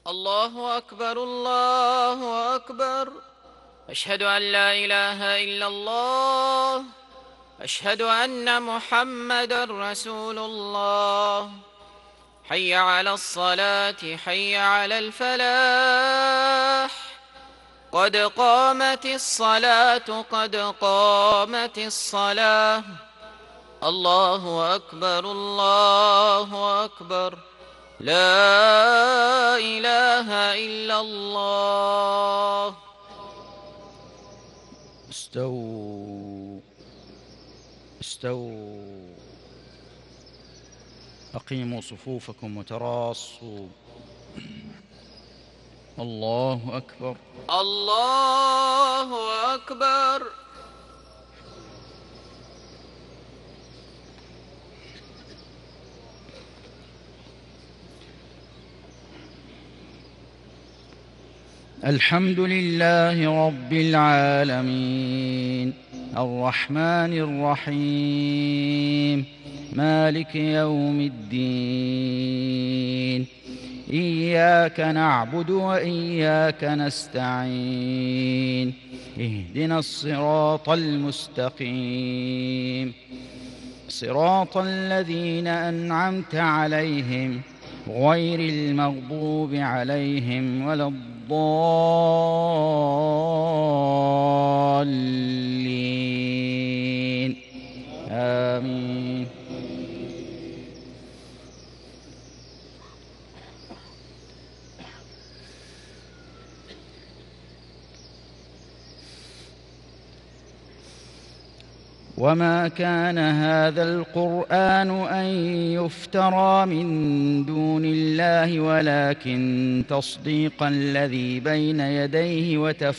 الله أكبر الله أكبر. أشهد أن لا إله إلا الله. أشهد أن محمدًا رسول الله. حي على الصلاة حي على الفلاح. قد قامت الصلاة قد قامت الصلاة. الله أكبر الله أكبر. لا إله إلا الله. استووا استووا. أقيموا صفوفكم وتراصوا. الله أكبر. الله أكبر. الحمد لله رب العالمين الرحمن الرحيم مالك يوم الدين. إياك نعبد وإياك نستعين. اهدنا الصراط المستقيم صراط الذين أنعمت عليهم غير المغضوب عليهم ولا الضالين. آمين. وما كان هذا القرآن أن يفترى من دون الله ولكن تصديق الذي بين يديه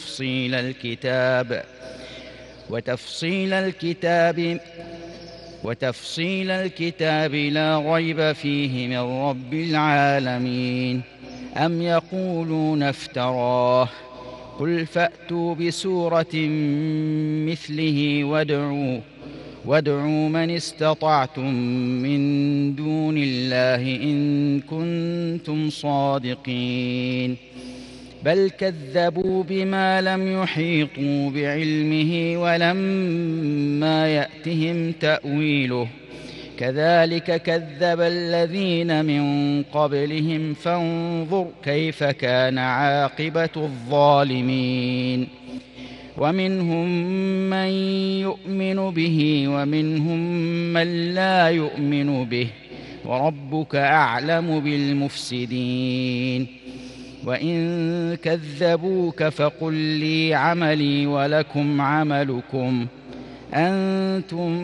وتفصيل الكتاب لا ريب فيه من رب العالمين. أم يقولون افتراه قل فأتوا بسورة مثله وادعوا من استطعتم من دون الله إن كنتم صادقين. بل كذبوا بما لم يحيطوا بعلمه ولما يأتهم تأويله. كذلك كذب الذين من قبلهم فانظر كيف كان عاقبة الظالمين. ومنهم من يؤمن به ومنهم من لا يؤمن به وربك أعلم بالمفسدين. وإن كذبوك فقل لي عملي ولكم عملكم أنتم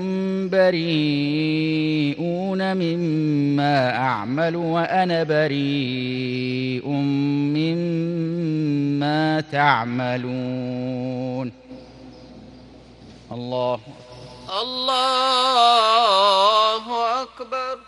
بريئون مما أعمل وأنا بريء مما تعملون. الله أكبر.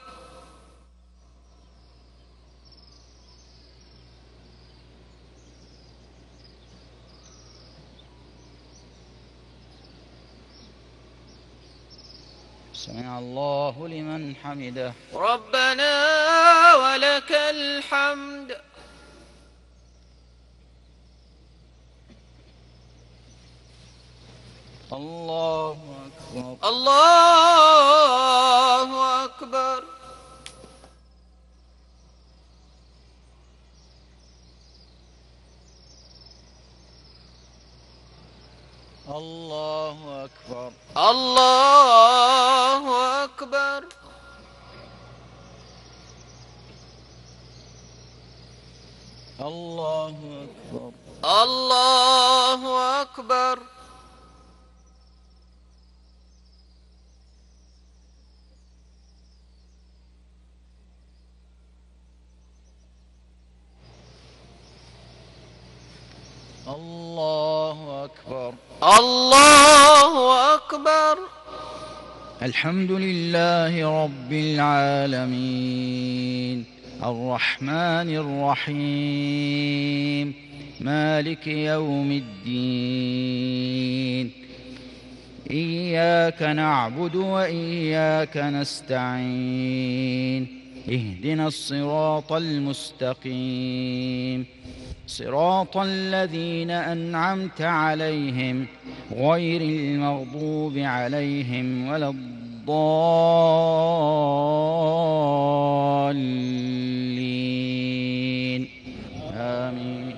سمع الله لمن حمده. ربنا ولك الحمد. الله أكبر. الله أكبر. الله أكبر. الله أكبر. الله أكبر. الله أكبر. الله أكبر. الله أكبر. الحمد لله رب العالمين الرحمن الرحيم مالك يوم الدين. إياك نعبد وإياك نستعين. اهدنا الصراط المستقيم صراط الذين أنعمت عليهم غير المغضوب عليهم ولا الضالين آمين.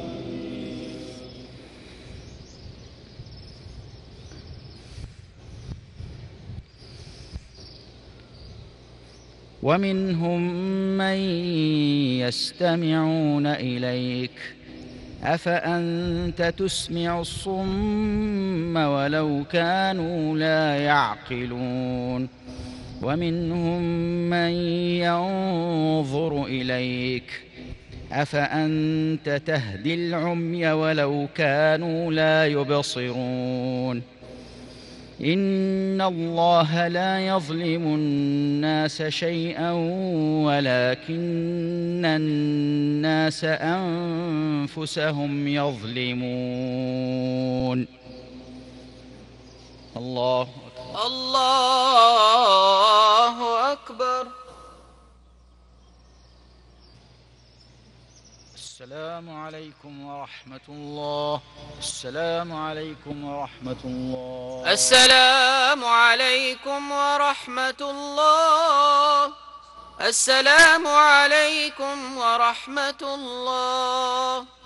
ومنهم من يستمعون إليك أفأنت تسمع الصم ولو كانوا لا يعقلون ومنهم من ينظر إليك أفأنت تهدي العمي ولو كانوا لا يبصرون إن الله لا يظلم الناس شيئا ولكن الناس أنفسهم يظلمون. الله أكبر. الله أكبر. السلام عليكم ورحمة الله. السلام عليكم ورحمة الله. السلام عليكم ورحمة الله. السلام عليكم ورحمة الله.